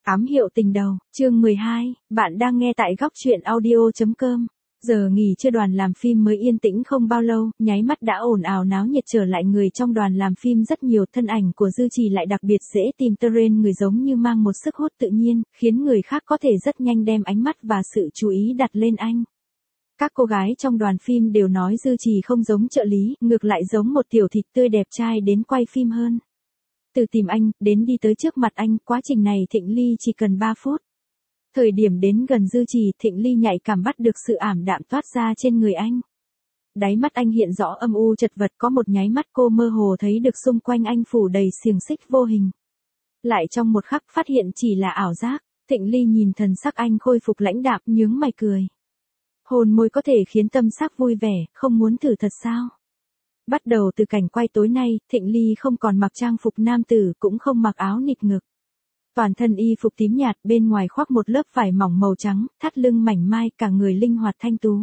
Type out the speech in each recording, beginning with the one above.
Ám hiệu tình đầu, chương 12, bạn đang nghe tại góc truyện audio.com. Giờ nghỉ chưa đoàn làm phim mới yên tĩnh không bao lâu, nháy mắt đã ồn ào náo nhiệt trở lại người trong đoàn làm phim rất nhiều thân ảnh của Dư Trì lại đặc biệt dễ tìm trend người giống như mang một sức hút tự nhiên, khiến người khác có thể rất nhanh đem ánh mắt và sự chú ý đặt lên anh. Các cô gái trong đoàn phim đều nói Dư Trì không giống trợ lý, ngược lại giống một tiểu thịt tươi đẹp trai đến quay phim hơn. Từ tìm anh, đến đi tới trước mặt anh, quá trình này Thịnh Ly chỉ cần 3 phút. Thời điểm đến gần Dư Trì, Thịnh Ly nhạy cảm bắt được sự ảm đạm toát ra trên người anh. Đáy mắt anh hiện rõ âm u chật vật, có một nháy mắt cô mơ hồ thấy được xung quanh anh phủ đầy xiềng xích vô hình. Lại trong một khắc phát hiện chỉ là ảo giác, Thịnh Ly nhìn thần sắc anh khôi phục lãnh đạm, nhướng mày cười. Hôn môi có thể khiến tâm sắc vui vẻ, không muốn thử thật sao? Bắt đầu từ cảnh quay tối nay, Thịnh Ly không còn mặc trang phục nam tử, cũng không mặc áo nịt ngực. Toàn thân y phục tím nhạt, bên ngoài khoác một lớp vải mỏng màu trắng, thắt lưng mảnh mai, cả người linh hoạt thanh tú.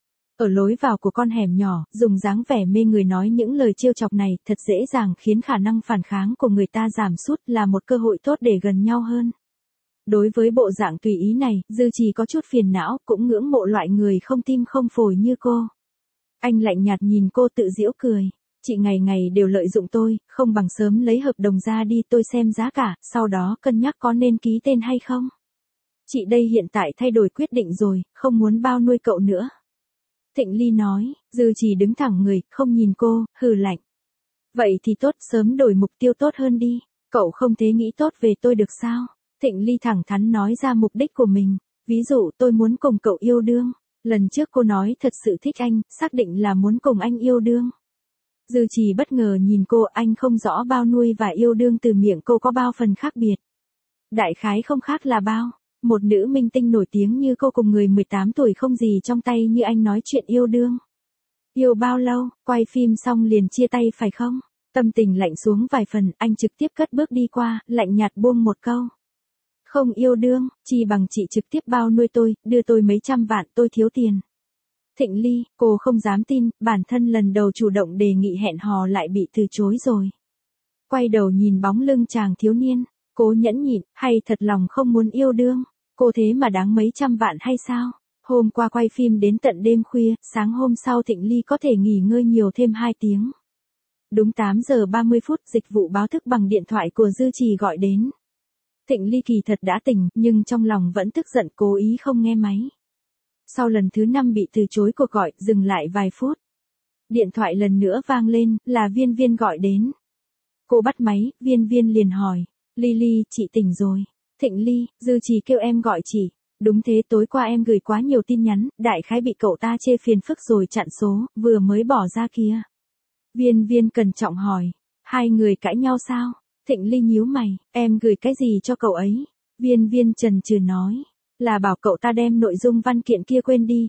Ở lối vào của con hẻm nhỏ, dùng dáng vẻ mê người nói những lời trêu chọc này, thật dễ dàng khiến khả năng phản kháng của người ta giảm sút, là một cơ hội tốt để gần nhau hơn. Đối với bộ dạng tùy ý này, Dư Trì có chút phiền não, cũng ngưỡng mộ loại người không tim không phổi như cô. Anh lạnh nhạt nhìn cô tự giễu cười. Chị ngày ngày đều lợi dụng tôi, không bằng sớm lấy hợp đồng ra đi, tôi xem giá cả, sau đó cân nhắc có nên ký tên hay không. Chị đây hiện tại thay đổi quyết định rồi, không muốn bao nuôi cậu nữa. Thịnh Ly nói. Dư Trì đứng thẳng người, không nhìn cô, hừ lạnh. Vậy thì tốt, sớm đổi mục tiêu tốt hơn đi. Cậu không thế nghĩ tốt về tôi được sao? Thịnh Ly thẳng thắn nói ra mục đích của mình. Ví dụ tôi muốn cùng cậu yêu đương. Lần trước cô nói thật sự thích anh, xác định là muốn cùng anh yêu đương. Dư Trì bất ngờ nhìn cô, anh không rõ bao nuôi và yêu đương từ miệng cô có bao phần khác biệt. Đại khái không khác là bao. Một nữ minh tinh nổi tiếng như cô cùng người 18 tuổi không gì trong tay như anh nói chuyện yêu đương. Yêu bao lâu, quay phim xong liền chia tay phải không? Tâm tình lạnh xuống vài phần, anh trực tiếp cất bước đi qua, lạnh nhạt buông một câu. Không yêu đương, chỉ bằng chị trực tiếp bao nuôi tôi, đưa tôi mấy trăm vạn, tôi thiếu tiền. Thịnh Ly, cô không dám tin, bản thân lần đầu chủ động đề nghị hẹn hò lại bị từ chối rồi. Quay đầu nhìn bóng lưng chàng thiếu niên, cố nhẫn nhịn, hay thật lòng không muốn yêu đương, cô thế mà đáng mấy trăm vạn hay sao? Hôm qua quay phim đến tận đêm khuya, sáng hôm sau Thịnh Ly có thể nghỉ ngơi nhiều thêm 2 tiếng. Đúng 8 giờ 30 phút, dịch vụ báo thức bằng điện thoại của Dư Trì gọi đến. Thịnh Ly kỳ thật đã tỉnh, nhưng trong lòng vẫn tức giận, cố ý không nghe máy. Sau lần thứ 5 bị từ chối cuộc gọi, dừng lại vài phút. Điện thoại lần nữa vang lên, là Viên Viên gọi đến. Cô bắt máy, Viên Viên liền hỏi. Ly, chị tỉnh rồi. Thịnh Ly, Dư Trì kêu em gọi chị. Đúng thế, tối qua em gửi quá nhiều tin nhắn, đại khái bị cậu ta chê phiền phức rồi chặn số, vừa mới bỏ ra kia. Viên Viên cẩn trọng hỏi. Hai người cãi nhau sao? Thịnh Ly nhíu mày, em gửi cái gì cho cậu ấy? Viên Viên chần chừ nói. Là bảo cậu ta đem nội dung văn kiện kia quên đi,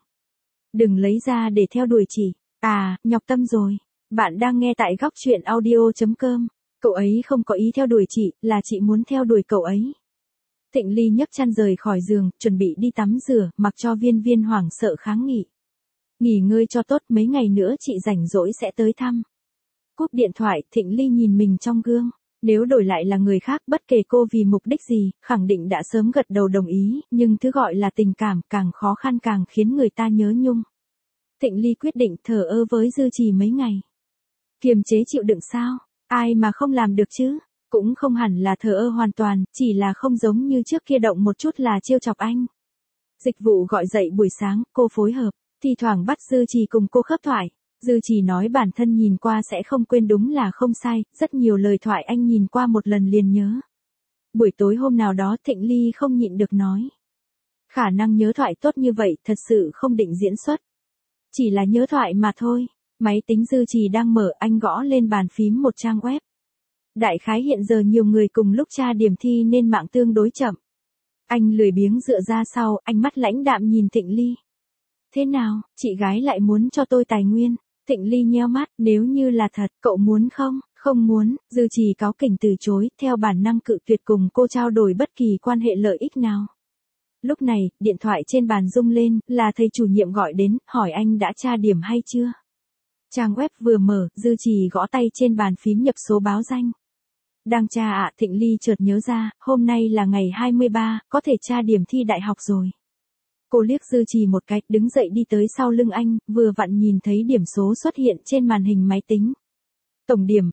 đừng lấy ra để theo đuổi chị. À, nhọc tâm rồi. Bạn đang nghe tại góc truyện audio.com. Cậu ấy không có ý theo đuổi chị, là chị muốn theo đuổi cậu ấy. Thịnh Ly nhấc chăn rời khỏi giường, chuẩn bị đi tắm rửa, mặc cho Viên Viên hoảng sợ kháng nghị. Nghỉ ngơi cho tốt, mấy ngày nữa chị rảnh rỗi sẽ tới thăm. Cúp điện thoại, Thịnh Ly nhìn mình trong gương. Nếu đổi lại là người khác, bất kể cô vì mục đích gì, khẳng định đã sớm gật đầu đồng ý, nhưng thứ gọi là tình cảm càng khó khăn càng khiến người ta nhớ nhung. Thịnh Ly quyết định thờ ơ với Dư Trì mấy ngày. Kiềm chế chịu đựng sao? Ai mà không làm được chứ? Cũng không hẳn là thờ ơ hoàn toàn, chỉ là không giống như trước kia động một chút là trêu chọc anh. Dịch vụ gọi dậy buổi sáng, cô phối hợp, thi thoảng bắt Dư Trì cùng cô khớp thoại. Dư Trì nói bản thân nhìn qua sẽ không quên, đúng là không sai, rất nhiều lời thoại anh nhìn qua một lần liền nhớ. Buổi tối hôm nào đó Thịnh Ly không nhịn được nói. Khả năng nhớ thoại tốt như vậy thật sự không định diễn xuất. Chỉ là nhớ thoại mà thôi. Máy tính Dư Trì đang mở, anh gõ lên bàn phím một trang web. Đại khái hiện giờ nhiều người cùng lúc tra điểm thi nên mạng tương đối chậm. Anh lười biếng dựa ra sau, ánh mắt lãnh đạm nhìn Thịnh Ly. Thế nào, chị gái lại muốn cho tôi tài nguyên? Thịnh Ly nheo mắt, nếu như là thật, cậu muốn không? Không muốn. Dư Trì cáu kỉnh từ chối, theo bản năng cự tuyệt cùng cô trao đổi bất kỳ quan hệ lợi ích nào. Lúc này, điện thoại trên bàn rung lên, là thầy chủ nhiệm gọi đến, hỏi anh đã tra điểm hay chưa? Trang web vừa mở, Dư Trì gõ tay trên bàn phím nhập số báo danh. Đang tra ạ, Thịnh Ly chợt nhớ ra, hôm nay là ngày 23, có thể tra điểm thi đại học rồi. Cô liếc Dư Trì một cái, đứng dậy đi tới sau lưng anh, vừa vặn nhìn thấy điểm số xuất hiện trên màn hình máy tính. Tổng điểm,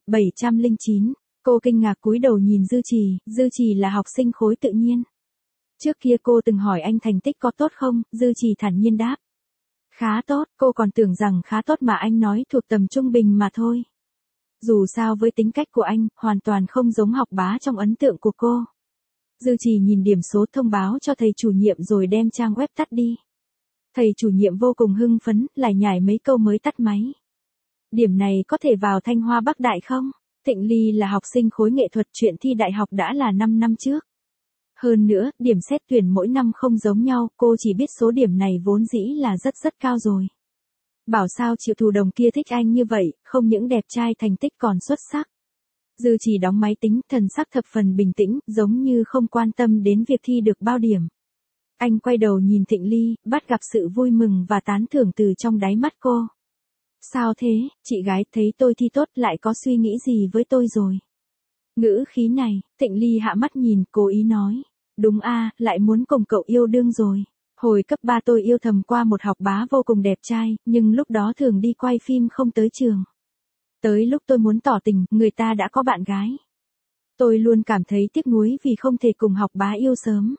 709. Cô kinh ngạc cúi đầu nhìn Dư Trì là học sinh khối tự nhiên. Trước kia cô từng hỏi anh thành tích có tốt không, Dư Trì thản nhiên đáp. Khá tốt, cô còn tưởng rằng khá tốt mà anh nói thuộc tầm trung bình mà thôi. Dù sao với tính cách của anh, hoàn toàn không giống học bá trong ấn tượng của cô. Dư Trì nhìn điểm số thông báo cho thầy chủ nhiệm rồi đem trang web tắt đi. Thầy chủ nhiệm vô cùng hưng phấn, lại nhải mấy câu mới tắt máy. Điểm này có thể vào Thanh Hoa Bắc Đại không? Thịnh Ly là học sinh khối nghệ thuật, chuyện thi đại học đã là 5 năm trước. Hơn nữa, điểm xét tuyển mỗi năm không giống nhau, cô chỉ biết số điểm này vốn dĩ là rất cao rồi. Bảo sao Triệu Thù Đồng kia thích anh như vậy, không những đẹp trai thành tích còn xuất sắc. Dư Trì đóng máy tính, thần sắc thập phần bình tĩnh, giống như không quan tâm đến việc thi được bao điểm. Anh quay đầu nhìn Thịnh Ly, bắt gặp sự vui mừng và tán thưởng từ trong đáy mắt cô. Sao thế, chị gái thấy tôi thi tốt lại có suy nghĩ gì với tôi rồi? Ngữ khí này, Thịnh Ly hạ mắt nhìn, cố ý nói. Đúng a, lại muốn cùng cậu yêu đương rồi. Hồi cấp 3 tôi yêu thầm qua một học bá vô cùng đẹp trai, nhưng lúc đó thường đi quay phim không tới trường. Tới lúc tôi muốn tỏ tình, người ta đã có bạn gái. Tôi luôn cảm thấy tiếc nuối vì không thể cùng học bá yêu sớm.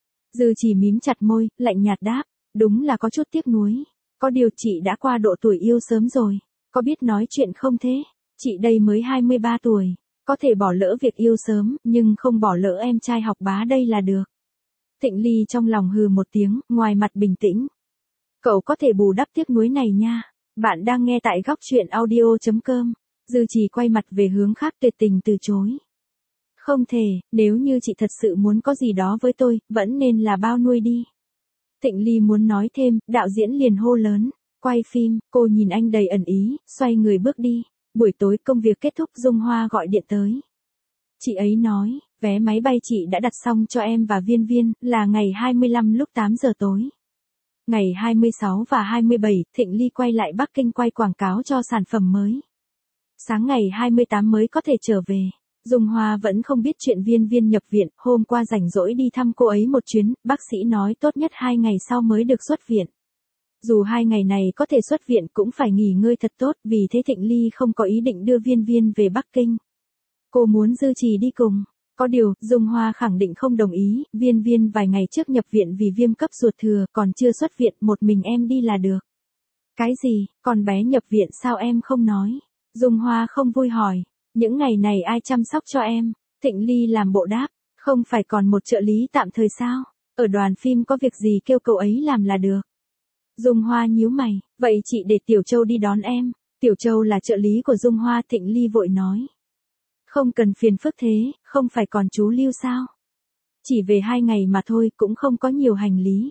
Dư Trì mím chặt môi, lạnh nhạt đáp, đúng là có chút tiếc nuối. Có điều chị đã qua độ tuổi yêu sớm rồi, có biết nói chuyện không thế? Chị đây mới 23 tuổi, có thể bỏ lỡ việc yêu sớm, nhưng không bỏ lỡ em trai học bá đây là được. Thịnh Ly trong lòng hừ một tiếng, ngoài mặt bình tĩnh. Cậu có thể bù đắp tiếc nuối này nha. Bạn đang nghe tại góc truyện audio.com. Dư Trì quay mặt về hướng khác tuyệt tình từ chối. Không thể, nếu như chị thật sự muốn có gì đó với tôi, vẫn nên là bao nuôi đi. Thịnh Ly muốn nói thêm, đạo diễn liền hô lớn. Quay phim, cô nhìn anh đầy ẩn ý, xoay người bước đi. Buổi tối công việc kết thúc, Dung Hoa gọi điện tới. Chị ấy nói, vé máy bay chị đã đặt xong cho em và Viên Viên, là ngày 25 lúc 8 giờ tối. Ngày 26 và 27, Thịnh Ly quay lại Bắc Kinh quay quảng cáo cho sản phẩm mới. Sáng ngày 28 mới có thể trở về. Dung Hoa vẫn không biết chuyện Viên Viên nhập viện, hôm qua rảnh rỗi đi thăm cô ấy một chuyến, bác sĩ nói tốt nhất 2 ngày sau mới được xuất viện. Dù 2 ngày này có thể xuất viện cũng phải nghỉ ngơi thật tốt, vì thế Thịnh Ly không có ý định đưa Viên Viên về Bắc Kinh. Cô muốn Dư Trì đi cùng. Có điều, Dung Hoa khẳng định không đồng ý, Viên Viên vài ngày trước nhập viện vì viêm cấp ruột thừa, còn chưa xuất viện, một mình em đi là được. Cái gì, con bé nhập viện sao em không nói? Dung Hoa không vui hỏi, những ngày này ai chăm sóc cho em? Thịnh Ly làm bộ đáp, không phải còn một trợ lý tạm thời sao? Ở đoàn phim có việc gì kêu cậu ấy làm là được. Dung Hoa nhíu mày, vậy chị để Tiểu Châu đi đón em. Tiểu Châu là trợ lý của Dung Hoa, Thịnh Ly vội nói. Không cần phiền phức thế, không phải còn chú Lưu sao? Chỉ về 2 ngày mà thôi, cũng không có nhiều hành lý.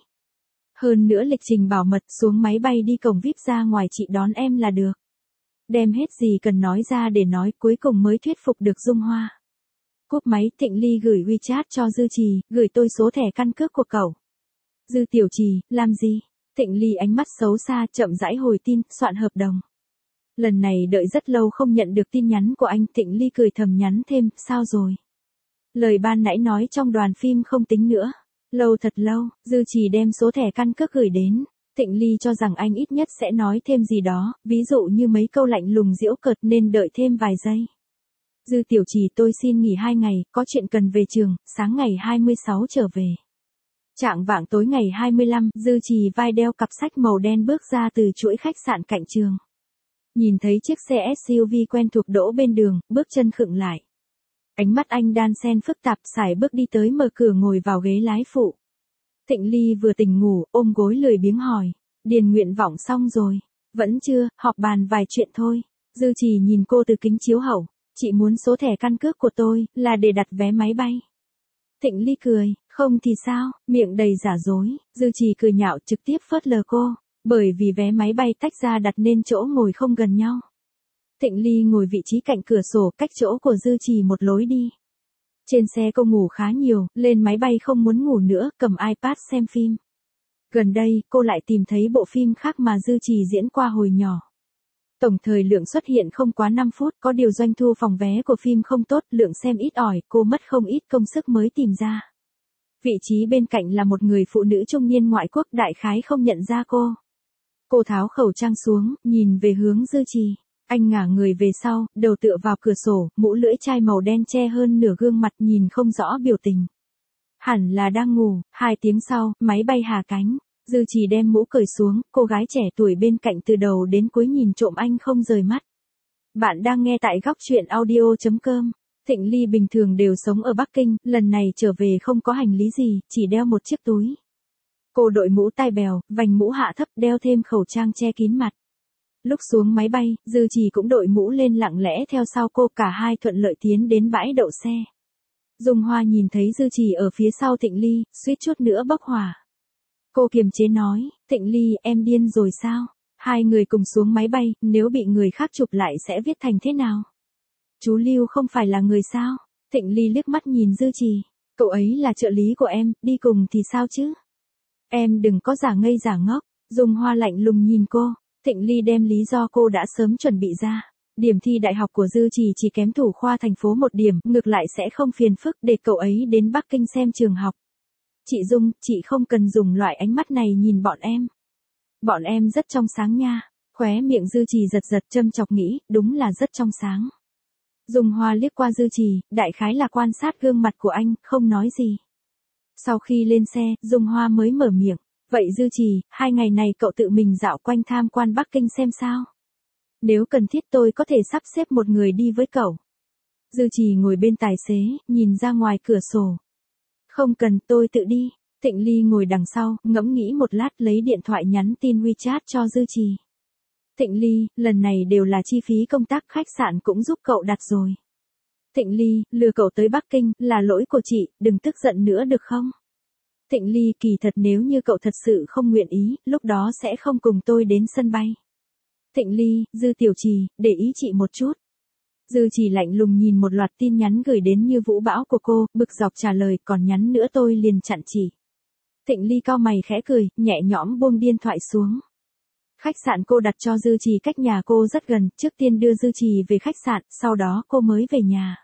Hơn nữa lịch trình bảo mật, xuống máy bay đi cổng VIP ra ngoài chị đón em là được. Đem hết gì cần nói ra để nói, cuối cùng mới thuyết phục được Dung Hoa. Cúp máy, Thịnh Ly gửi WeChat cho Dư Trì, gửi tôi số thẻ căn cước của cậu. Dư Tiểu Trì, làm gì? Thịnh Ly ánh mắt xấu xa, chậm rãi hồi tin, soạn hợp đồng. Lần này đợi rất lâu không nhận được tin nhắn của anh, Thịnh Ly cười thầm nhắn thêm, sao rồi? Lời ban nãy nói trong đoàn phim không tính nữa. Lâu thật lâu, Dư Trì đem số thẻ căn cước gửi đến. Thịnh Ly cho rằng anh ít nhất sẽ nói thêm gì đó, ví dụ như mấy câu lạnh lùng giễu cợt, nên đợi thêm vài giây. Dư Tiểu Trì, tôi xin nghỉ 2 ngày, có chuyện cần về trường, sáng ngày 26 trở về. Chạng vạng tối ngày 25, Dư Trì vai đeo cặp sách màu đen bước ra từ chuỗi khách sạn cạnh trường. Nhìn thấy chiếc xe SUV quen thuộc đỗ bên đường, bước chân khựng lại. Ánh mắt anh đan xen phức tạp, sải bước đi tới mở cửa ngồi vào ghế lái phụ. Thịnh Ly vừa tỉnh ngủ, ôm gối lười biếng hỏi. Điền nguyện vọng xong rồi. Vẫn chưa, họp bàn vài chuyện thôi. Dư Trì nhìn cô từ kính chiếu hậu. Chị muốn số thẻ căn cước của tôi, là để đặt vé máy bay. Thịnh Ly cười, không thì sao, miệng đầy giả dối. Dư Trì cười nhạo trực tiếp phớt lờ cô. Bởi vì vé máy bay tách ra đặt nên chỗ ngồi không gần nhau. Thịnh Ly ngồi vị trí cạnh cửa sổ, cách chỗ của Dư Trì một lối đi. Trên xe cô ngủ khá nhiều, lên máy bay không muốn ngủ nữa, cầm iPad xem phim. Gần đây, cô lại tìm thấy bộ phim khác mà Dư Trì diễn qua hồi nhỏ. Tổng thời lượng xuất hiện không quá 5 phút, có điều doanh thu phòng vé của phim không tốt, lượng xem ít ỏi, cô mất không ít công sức mới tìm ra. Vị trí bên cạnh là một người phụ nữ trung niên ngoại quốc, đại khái không nhận ra cô. Cô tháo khẩu trang xuống, nhìn về hướng Dư Trì. Anh ngả người về sau, đầu tựa vào cửa sổ, mũ lưỡi chai màu đen che hơn nửa gương mặt, nhìn không rõ biểu tình. Hẳn là đang ngủ. 2 tiếng sau, máy bay hạ cánh. Dư Trì đem mũ cởi xuống, cô gái trẻ tuổi bên cạnh từ đầu đến cuối nhìn trộm anh không rời mắt. Bạn đang nghe tại góc truyện audio.com. Thịnh Ly bình thường đều sống ở Bắc Kinh, lần này trở về không có hành lý gì, chỉ đeo một chiếc túi. Cô đội mũ tai bèo, vành mũ hạ thấp, đeo thêm khẩu trang che kín mặt. Lúc xuống máy bay, Dư Trì cũng đội mũ lên lặng lẽ theo sau cô, cả hai thuận lợi tiến đến bãi đậu xe. Dung Hoa nhìn thấy Dư Trì ở phía sau Thịnh Ly, suýt chút nữa bốc hỏa. Cô kiềm chế nói, Thịnh Ly, em điên rồi sao? 2 người cùng xuống máy bay, nếu bị người khác chụp lại sẽ viết thành thế nào? Chú Lưu không phải là người sao? Thịnh Ly liếc mắt nhìn Dư Trì. Cậu ấy là trợ lý của em, đi cùng thì sao chứ? Em đừng có giả ngây giả ngốc. Dung Hoa lạnh lùng nhìn cô. Thịnh Ly đem lý do cô đã sớm chuẩn bị ra. Điểm thi đại học của Dư Trì chỉ kém thủ khoa thành phố 1 điểm, ngược lại sẽ không phiền phức để cậu ấy đến Bắc Kinh xem trường học. Chị Dung, chị không cần dùng loại ánh mắt này nhìn bọn em. Bọn em rất trong sáng nha. Khóe miệng Dư Trì giật giật, châm chọc nghĩ, đúng là rất trong sáng. Dung Hoa liếc qua Dư Trì, đại khái là quan sát gương mặt của anh, không nói gì. Sau khi lên xe, Dung Hoa mới mở miệng. Vậy Dư Trì, 2 ngày này cậu tự mình dạo quanh tham quan Bắc Kinh xem sao? Nếu cần thiết tôi có thể sắp xếp một người đi với cậu. Dư Trì ngồi bên tài xế, nhìn ra ngoài cửa sổ. Không cần, tôi tự đi. Thịnh Ly ngồi đằng sau, ngẫm nghĩ một lát, lấy điện thoại nhắn tin WeChat cho Dư Trì. Thịnh Ly, lần này đều là chi phí công tác, khách sạn cũng giúp cậu đặt rồi. Thịnh Ly, lừa cậu tới Bắc Kinh, là lỗi của chị, đừng tức giận nữa được không? Thịnh Ly, kỳ thật nếu như cậu thật sự không nguyện ý, lúc đó sẽ không cùng tôi đến sân bay. Thịnh Ly, Dư Tiểu Trì, để ý chị một chút. Dư Trì lạnh lùng nhìn một loạt tin nhắn gửi đến như vũ bão của cô, bực dọc trả lời, còn nhắn nữa tôi liền chặn chị. Thịnh Ly cau mày khẽ cười, nhẹ nhõm buông điện thoại xuống. Khách sạn cô đặt cho Dư Trì cách nhà cô rất gần, trước tiên đưa Dư Trì về khách sạn, sau đó cô mới về nhà.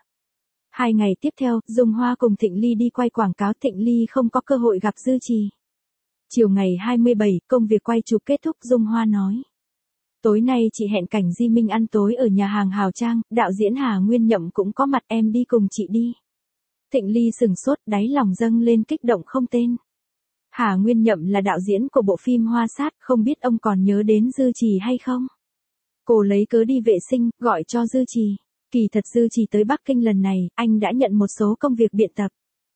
2 ngày tiếp theo, Dung Hoa cùng Thịnh Ly đi quay quảng cáo, Thịnh Ly không có cơ hội gặp Dư Trì. Chiều ngày 27, công việc quay chụp kết thúc, Dung Hoa nói. Tối nay chị hẹn Cảnh Di Minh ăn tối ở nhà hàng Hào Trang, đạo diễn Hà Nguyên Nhậm cũng có mặt, em đi cùng chị đi. Thịnh Ly sừng sốt, đáy lòng dâng lên kích động không tên. Hà Nguyên Nhậm là đạo diễn của bộ phim Hoa Sát, không biết ông còn nhớ đến Dư Trì hay không? Cô lấy cớ đi vệ sinh, gọi cho Dư Trì. Kỳ thật Dư Trì tới Bắc Kinh lần này, anh đã nhận một số công việc biện tập.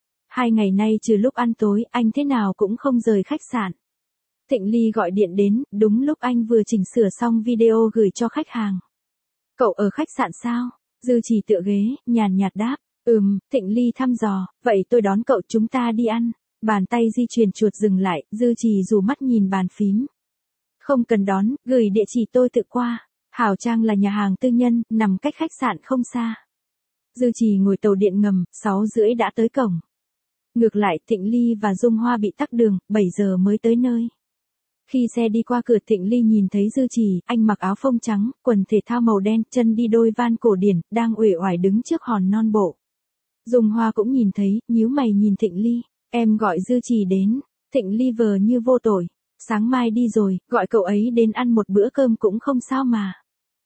2 ngày nay trừ lúc ăn tối, anh thế nào cũng không rời khách sạn. Thịnh Ly gọi điện đến, đúng lúc anh vừa chỉnh sửa xong video gửi cho khách hàng. Cậu ở khách sạn sao? Dư Trì tựa ghế, nhàn nhạt đáp. Thịnh Ly thăm dò, vậy tôi đón cậu, chúng ta đi ăn. Bàn tay di chuyển chuột dừng lại, Dư Trì dù mắt nhìn bàn phím. Không cần đón, gửi địa chỉ tôi tự qua. Hào Trang là nhà hàng tư nhân, nằm cách khách sạn không xa. Dư Trì ngồi tàu điện ngầm, 6:30 đã tới cổng. Ngược lại, Thịnh Ly và Dung Hoa bị tắc đường, 7 giờ mới tới nơi. Khi xe đi qua cửa, Thịnh Ly nhìn thấy Dư Trì, anh mặc áo phông trắng, quần thể thao màu đen, chân đi đôi van cổ điển, đang uể oải đứng trước hòn non bộ. Dung Hoa cũng nhìn thấy, nhíu mày nhìn Thịnh Ly, em gọi Dư Trì đến. Thịnh Ly vờ như vô tội, sáng mai đi rồi, gọi cậu ấy đến ăn một bữa cơm cũng không sao mà.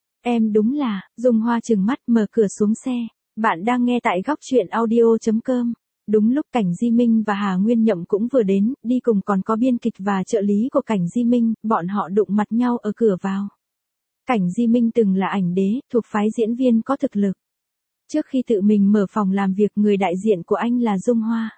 Em đúng là, Dung Hoa trừng mắt, mở cửa xuống xe. Bạn đang nghe tại góc truyện audio.com. Đúng lúc Cảnh Di Minh và Hà Nguyên Nhậm cũng vừa đến, đi cùng còn có biên kịch và trợ lý của Cảnh Di Minh, bọn họ đụng mặt nhau ở cửa vào. Cảnh Di Minh từng là ảnh đế, thuộc phái diễn viên có thực lực. Trước khi tự mình mở phòng làm việc, người đại diện của anh là Dung Hoa.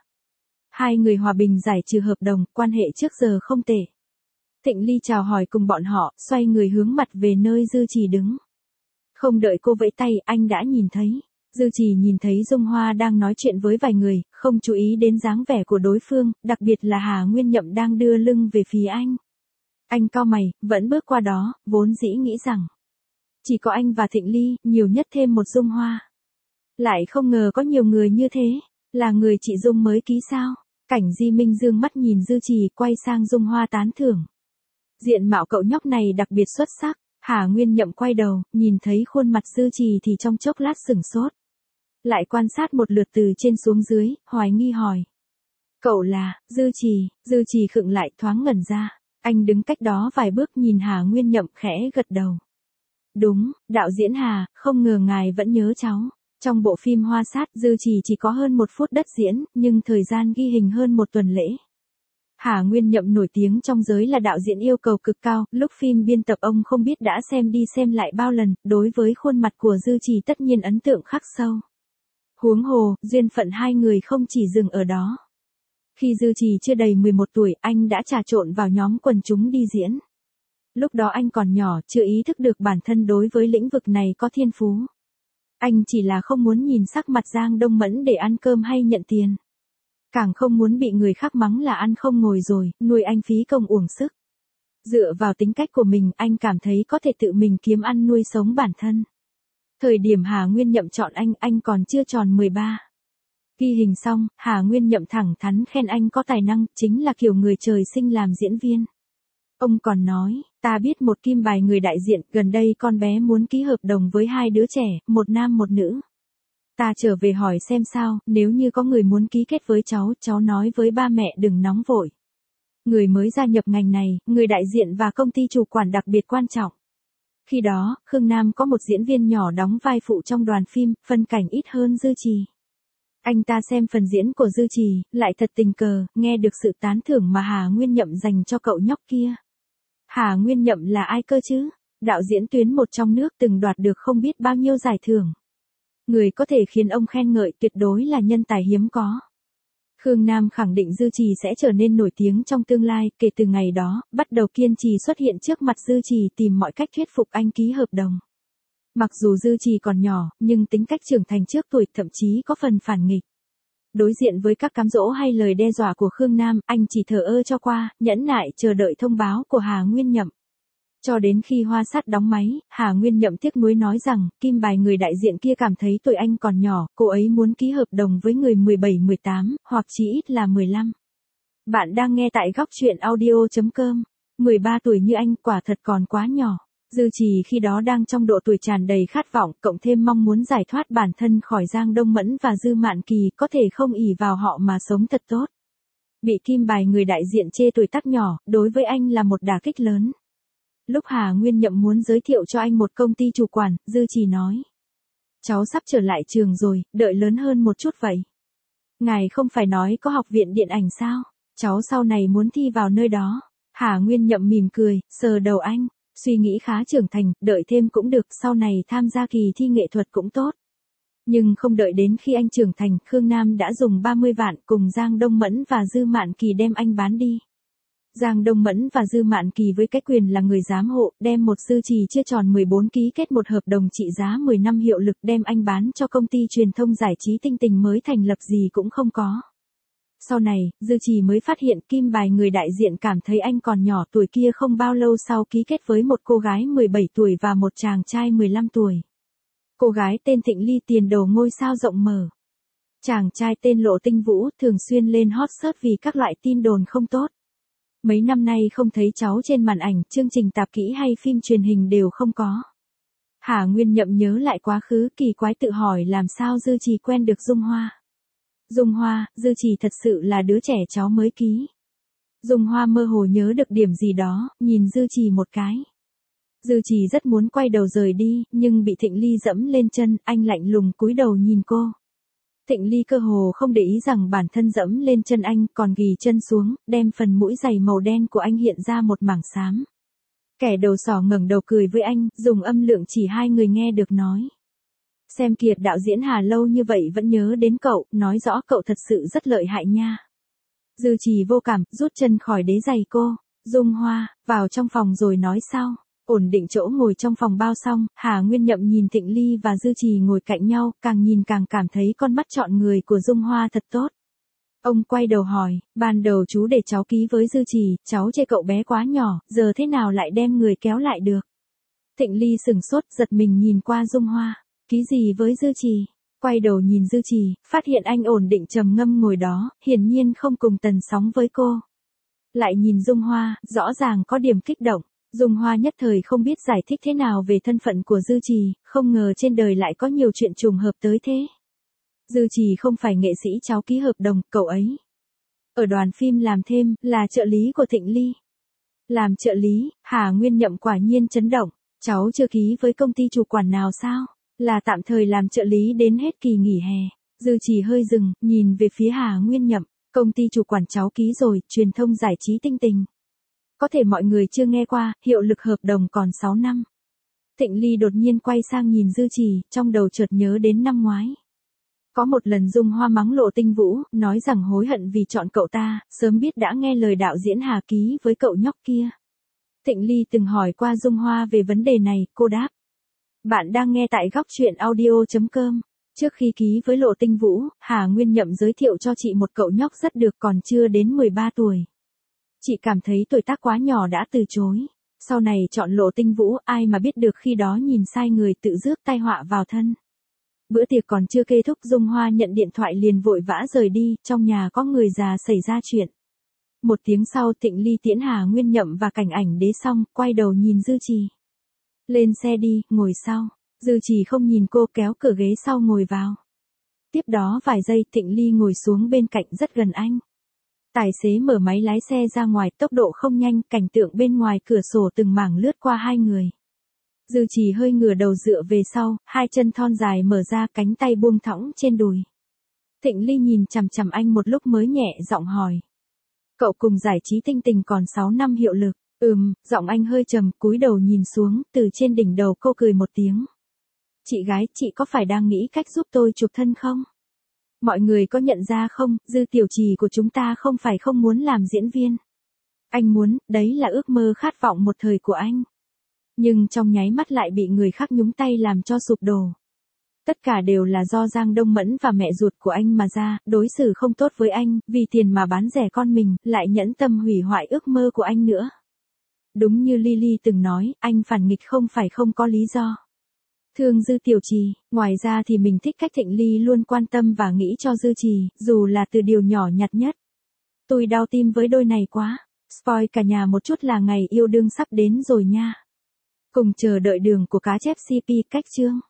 2 người hòa bình giải trừ hợp đồng, quan hệ trước giờ không tệ. Thịnh Ly chào hỏi cùng bọn họ, xoay người hướng mặt về nơi Dư Trì đứng. Không đợi cô vẫy tay, anh đã nhìn thấy. Dư Trì nhìn thấy Dung Hoa đang nói chuyện với vài người, không chú ý đến dáng vẻ của đối phương, đặc biệt là Hà Nguyên Nhậm đang đưa lưng về phía anh. Anh cau mày, vẫn bước qua đó, vốn dĩ nghĩ rằng chỉ có anh và Thịnh Ly, nhiều nhất thêm một Dung Hoa. Lại không ngờ có nhiều người như thế, là người chị Dung mới ký sao? Cảnh Di Minh dương mắt nhìn Dư Trì, quay sang Dung Hoa tán thưởng. Diện mạo cậu nhóc này đặc biệt xuất sắc. Hà Nguyên Nhậm quay đầu, nhìn thấy khuôn mặt Dư Trì thì trong chốc lát sửng sốt. Lại quan sát một lượt từ trên xuống dưới, hoài nghi hỏi. Cậu là, Dư Trì khựng lại thoáng ngẩn ra. Anh đứng cách đó vài bước nhìn Hà Nguyên Nhậm khẽ gật đầu. Đúng, đạo diễn Hà, không ngờ ngài vẫn nhớ cháu. Trong bộ phim Hoa Sát, Dư Trì chỉ có hơn 1 phút đất diễn, nhưng thời gian ghi hình hơn 1 tuần lễ. Hà Nguyên Nhậm nổi tiếng trong giới là đạo diễn yêu cầu cực cao, lúc phim biên tập ông không biết đã xem đi xem lại bao lần, đối với khuôn mặt của Dư Trì tất nhiên ấn tượng khắc sâu. Huống hồ, duyên phận hai người không chỉ dừng ở đó. Khi Dư Trì chưa đầy 11 tuổi, anh đã trà trộn vào nhóm quần chúng đi diễn. Lúc đó anh còn nhỏ, chưa ý thức được bản thân đối với lĩnh vực này có thiên phú. Anh chỉ là không muốn nhìn sắc mặt Giang Đông Mẫn để ăn cơm hay nhận tiền. Càng không muốn bị người khác mắng là ăn không ngồi rồi, nuôi anh phí công uổng sức. Dựa vào tính cách của mình, anh cảm thấy có thể tự mình kiếm ăn nuôi sống bản thân. Thời điểm Hà Nguyên Nhậm chọn anh còn chưa tròn 13. Ghi hình xong, Hà Nguyên Nhậm thẳng thắn khen anh có tài năng, chính là kiểu người trời sinh làm diễn viên. Ông còn nói, ta biết một kim bài người đại diện, gần đây con bé muốn ký hợp đồng với 2 đứa trẻ, một nam một nữ. Ta trở về hỏi xem sao, nếu như có người muốn ký kết với cháu nói với ba mẹ đừng nóng vội. Người mới gia nhập ngành này, người đại diện và công ty chủ quản đặc biệt quan trọng. Khi đó, Khương Nam có một diễn viên nhỏ đóng vai phụ trong đoàn phim, phân cảnh ít hơn Dư Trì. Anh ta xem phần diễn của Dư Trì, lại thật tình cờ, nghe được sự tán thưởng mà Hà Nguyên Nhậm dành cho cậu nhóc kia. Hà Nguyên Nhậm là ai cơ chứ? Đạo diễn tuyến một trong nước từng đoạt được không biết bao nhiêu giải thưởng. Người có thể khiến ông khen ngợi tuyệt đối là nhân tài hiếm có. Khương Nam khẳng định Dư Trì sẽ trở nên nổi tiếng trong tương lai, kể từ ngày đó, bắt đầu kiên trì xuất hiện trước mặt Dư Trì tìm mọi cách thuyết phục anh ký hợp đồng. Mặc dù Dư Trì còn nhỏ, nhưng tính cách trưởng thành trước tuổi, thậm chí có phần phản nghịch. Đối diện với các cám dỗ hay lời đe dọa của Khương Nam, anh chỉ thờ ơ cho qua, nhẫn nại chờ đợi thông báo của Hà Nguyên Nhậm. Cho đến khi Hoa Sát đóng máy, Hà Nguyên Nhậm tiếc nuối nói rằng, kim bài người đại diện kia cảm thấy tuổi anh còn nhỏ, cô ấy muốn ký hợp đồng với người 17-18, hoặc chí ít là 15. Bạn đang nghe tại góc truyện audio.com. 13 tuổi như anh quả thật còn quá nhỏ. Dư Trì khi đó đang trong độ tuổi tràn đầy khát vọng, cộng thêm mong muốn giải thoát bản thân khỏi Giang Đông Mẫn và Dư Mạn Kỳ, có thể không ỷ vào họ mà sống thật tốt. Bị kim bài người đại diện chê tuổi tác nhỏ, đối với anh là một đả kích lớn. Lúc Hà Nguyên Nhậm muốn giới thiệu cho anh một công ty chủ quản, Dư Trì nói. Cháu sắp trở lại trường rồi, đợi lớn hơn một chút vậy. Ngài không phải nói có học viện điện ảnh sao? Cháu sau này muốn thi vào nơi đó. Hà Nguyên Nhậm mỉm cười, sờ đầu anh. Suy nghĩ khá trưởng thành, đợi thêm cũng được, sau này tham gia kỳ thi nghệ thuật cũng tốt. Nhưng không đợi đến khi anh trưởng thành, Khương Nam đã dùng 30 vạn cùng Giang Đông Mẫn và Dư Mạn Kỳ đem anh bán đi. Giang Đông Mẫn và Dư Mạn Kỳ với cái quyền là người giám hộ, đem một Dư Trì chưa tròn 14 ký kết một hợp đồng trị giá 10 năm hiệu lực đem anh bán cho công ty truyền thông giải trí Tinh Tình mới thành lập gì cũng không có. Sau này, Dư Trì mới phát hiện kim bài người đại diện cảm thấy anh còn nhỏ tuổi kia không bao lâu sau ký kết với một cô gái 17 tuổi và một chàng trai 15 tuổi. Cô gái tên Thịnh Ly tiền đồ ngôi sao rộng mở. Chàng trai tên Lộ Tinh Vũ thường xuyên lên hot search vì các loại tin đồn không tốt. Mấy năm nay không thấy cháu trên màn ảnh, chương trình tạp kỹ hay phim truyền hình đều không có. Hà Nguyên Nhậm nhớ lại quá khứ kỳ quái tự hỏi làm sao Dư Trì quen được Dung Hoa. Dung Hoa, Dư Trì thật sự là đứa trẻ cháu mới ký. Dung Hoa mơ hồ nhớ được điểm gì đó, nhìn Dư Trì một cái. Dư Trì rất muốn quay đầu rời đi, nhưng bị Thịnh Ly dẫm lên chân, anh lạnh lùng cúi đầu nhìn cô. Thịnh Ly cơ hồ không để ý rằng bản thân dẫm lên chân anh, còn ghì chân xuống, đem phần mũi giày màu đen của anh hiện ra một mảng xám. Kẻ đầu sỏ ngẩng đầu cười với anh, dùng âm lượng chỉ hai người nghe được nói. Xem kìa, đạo diễn Hà lâu như vậy vẫn nhớ đến cậu, nói rõ cậu thật sự rất lợi hại nha. Dư Trì vô cảm, rút chân khỏi đế giày cô. Dung Hoa, vào trong phòng rồi nói sau. Ổn định chỗ ngồi trong phòng bao xong, Hà Nguyên Nhậm nhìn Thịnh Ly và Dư Trì ngồi cạnh nhau, càng nhìn càng cảm thấy con mắt chọn người của Dung Hoa thật tốt. Ông quay đầu hỏi, ban đầu chú để cháu ký với Dư Trì, cháu chê cậu bé quá nhỏ, giờ thế nào lại đem người kéo lại được? Thịnh Ly sừng sốt, giật mình nhìn qua Dung Hoa, ký gì với Dư Trì? Quay đầu nhìn Dư Trì, phát hiện anh ổn định trầm ngâm ngồi đó, hiển nhiên không cùng tần sóng với cô. Lại nhìn Dung Hoa, rõ ràng có điểm kích động. Dung Hoa nhất thời không biết giải thích thế nào về thân phận của Dư Trì, không ngờ trên đời lại có nhiều chuyện trùng hợp tới thế. Dư Trì không phải nghệ sĩ cháu ký hợp đồng, cậu ấy ở đoàn phim làm thêm, là trợ lý của Thịnh Ly. Làm trợ lý, Hà Nguyên Nhậm quả nhiên chấn động, cháu chưa ký với công ty chủ quản nào sao? Là tạm thời làm trợ lý đến hết kỳ nghỉ hè. Dư Trì hơi dừng, nhìn về phía Hà Nguyên Nhậm, công ty chủ quản cháu ký rồi, truyền thông giải trí Tinh Tình. Có thể mọi người chưa nghe qua, hiệu lực hợp đồng còn 6 năm. Thịnh Ly đột nhiên quay sang nhìn Dư Trì, trong đầu chợt nhớ đến năm ngoái. Có một lần Dung Hoa mắng Lộ Tinh Vũ, nói rằng hối hận vì chọn cậu ta, sớm biết đã nghe lời đạo diễn Hà ký với cậu nhóc kia. Thịnh Ly từng hỏi qua Dung Hoa về vấn đề này, cô đáp. Bạn đang nghe tại góc truyện audio.com. Trước khi ký với Lộ Tinh Vũ, Hà Nguyên Nhậm giới thiệu cho chị một cậu nhóc rất được còn chưa đến 13 tuổi. Chị cảm thấy tuổi tác quá nhỏ đã từ chối. Sau này chọn Lộ Tinh Vũ, ai mà biết được khi đó nhìn sai người tự rước tai họa vào thân. Bữa tiệc còn chưa kết thúc, Dung Hoa nhận điện thoại liền vội vã rời đi, trong nhà có người già xảy ra chuyện. Một tiếng sau Thịnh Ly tiễn Hà Nguyên Nhậm và Cảnh Ảnh Đế xong, quay đầu nhìn Dư Trì. Lên xe đi, ngồi sau. Dư Trì không nhìn cô, kéo cửa ghế sau ngồi vào. Tiếp đó vài giây Thịnh Ly ngồi xuống bên cạnh rất gần anh. Tài xế mở máy lái xe ra ngoài, tốc độ không nhanh, cảnh tượng bên ngoài cửa sổ từng mảng lướt qua hai người. Dư Trì hơi ngửa đầu dựa về sau, hai chân thon dài mở ra, cánh tay buông thõng trên đùi. Thịnh Ly nhìn chằm chằm anh một lúc mới nhẹ giọng hỏi. Cậu cùng giải trí Tinh Tình còn 6 năm hiệu lực. Giọng anh hơi trầm, cúi đầu nhìn xuống, từ trên đỉnh đầu cô cười một tiếng. Chị gái, chị có phải đang nghĩ cách giúp tôi chuộc thân không? Mọi người có nhận ra không, Dư Tiểu Trì của chúng ta không phải không muốn làm diễn viên. Anh muốn, đấy là ước mơ khát vọng một thời của anh. Nhưng trong nháy mắt lại bị người khác nhúng tay làm cho sụp đổ. Tất cả đều là do Giang Đông Mẫn và mẹ ruột của anh mà ra, đối xử không tốt với anh, vì tiền mà bán rẻ con mình, lại nhẫn tâm hủy hoại ước mơ của anh nữa. Đúng như Lily từng nói, anh phản nghịch không phải không có lý do. Thương Dư Tiểu Trì, ngoài ra thì mình thích cách Thịnh Ly luôn quan tâm và nghĩ cho Dư Trì, dù là từ điều nhỏ nhặt nhất. Tôi đau tim với đôi này quá. Spoil cả nhà một chút là ngày yêu đương sắp đến rồi nha. Cùng chờ đợi đường của cá chép CP cách chương.